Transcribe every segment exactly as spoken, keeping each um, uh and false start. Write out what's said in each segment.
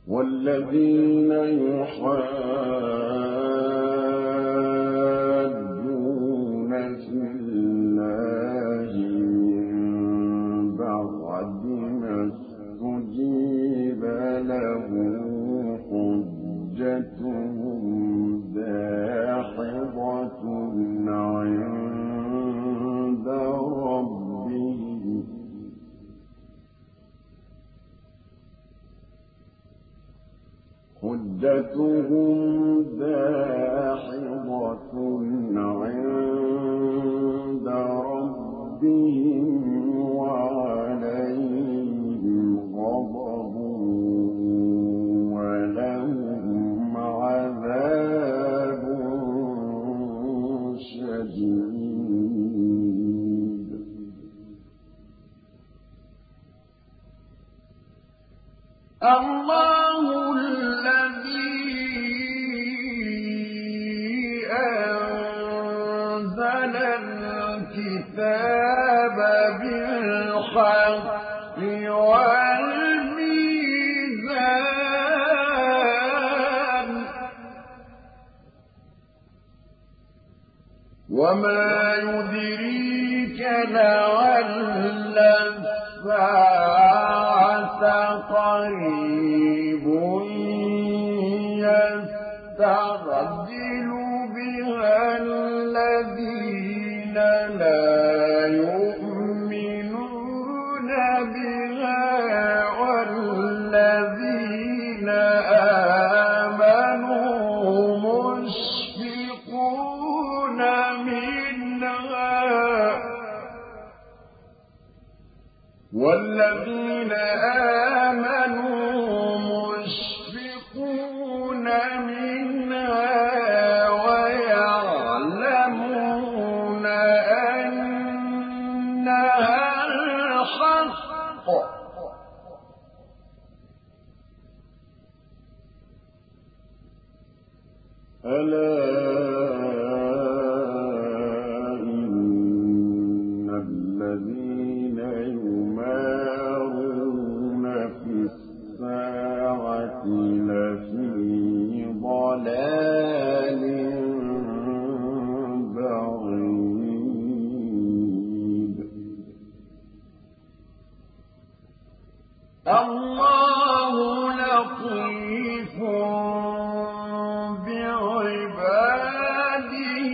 والذين يحادون في الله من بعد ما استجيب له حجتهم داحضة عند ربهم حجتهم داحضة عند ربهم وعليهم غضب ولهم عذاب شديد. الله الذي أنزل الكتاب بالحق والميزان وما يدريك لعل الساعة قريب يستعجل بها الذين لا يؤمنون بها والذين آمنوا مشفقون منها والذين آمنوا مشفقون منها ويعلمون أنها الحق ألا إن الذين يمارون في الساعة لفي ضلال بعيد. الله لطيف بعباده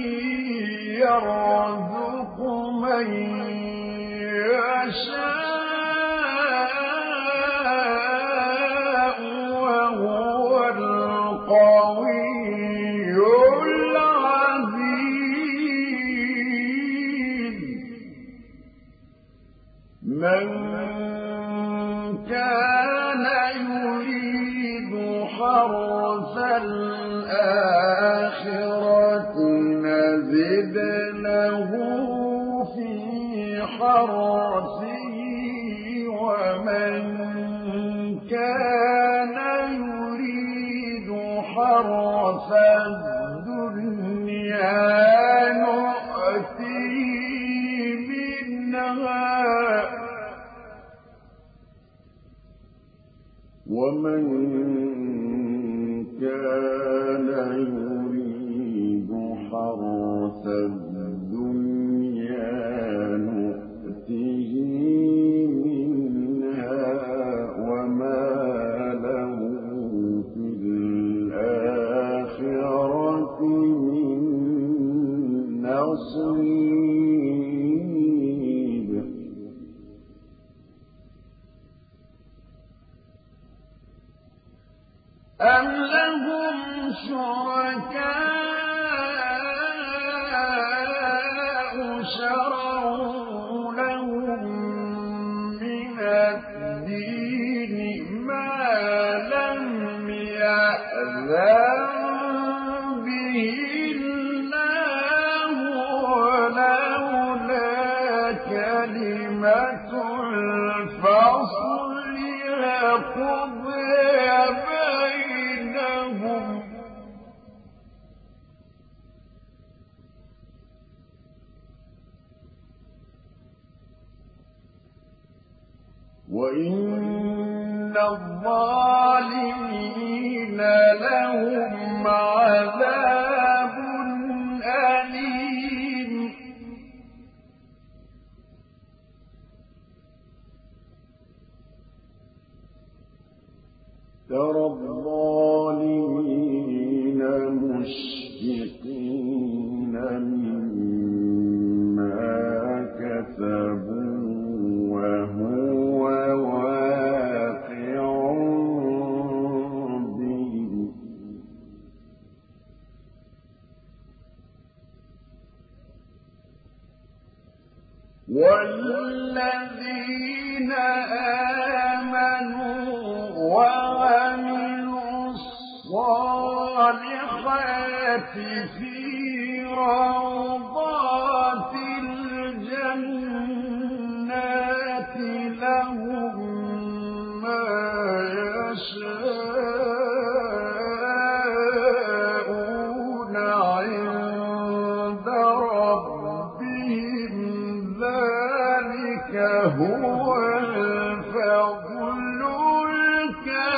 يرزق من يشاء وهو القوي العزيز. من كان يريد حرث الآخرة نزد له في حرثه ومن كان يريد حرث الدنيا نؤتيه منها ومن كان يريد حرث الدنيا نؤته منها وما له في الآخرة من نصيب. أم لهم شركاء شرعوا لهم من الدين ما لم يأذن به الله ولولا كلمة الفصل لقضي بينهم وإن الظالمين لهم عذاب أليم ترى الظالمين مشفقين مما كسبوا وهو واقع بهم والذين آمنوا وعملوا الصالحات في روضات الجنات لهم ما يشاءون عند ربهم ذلك هو الفضل الكبير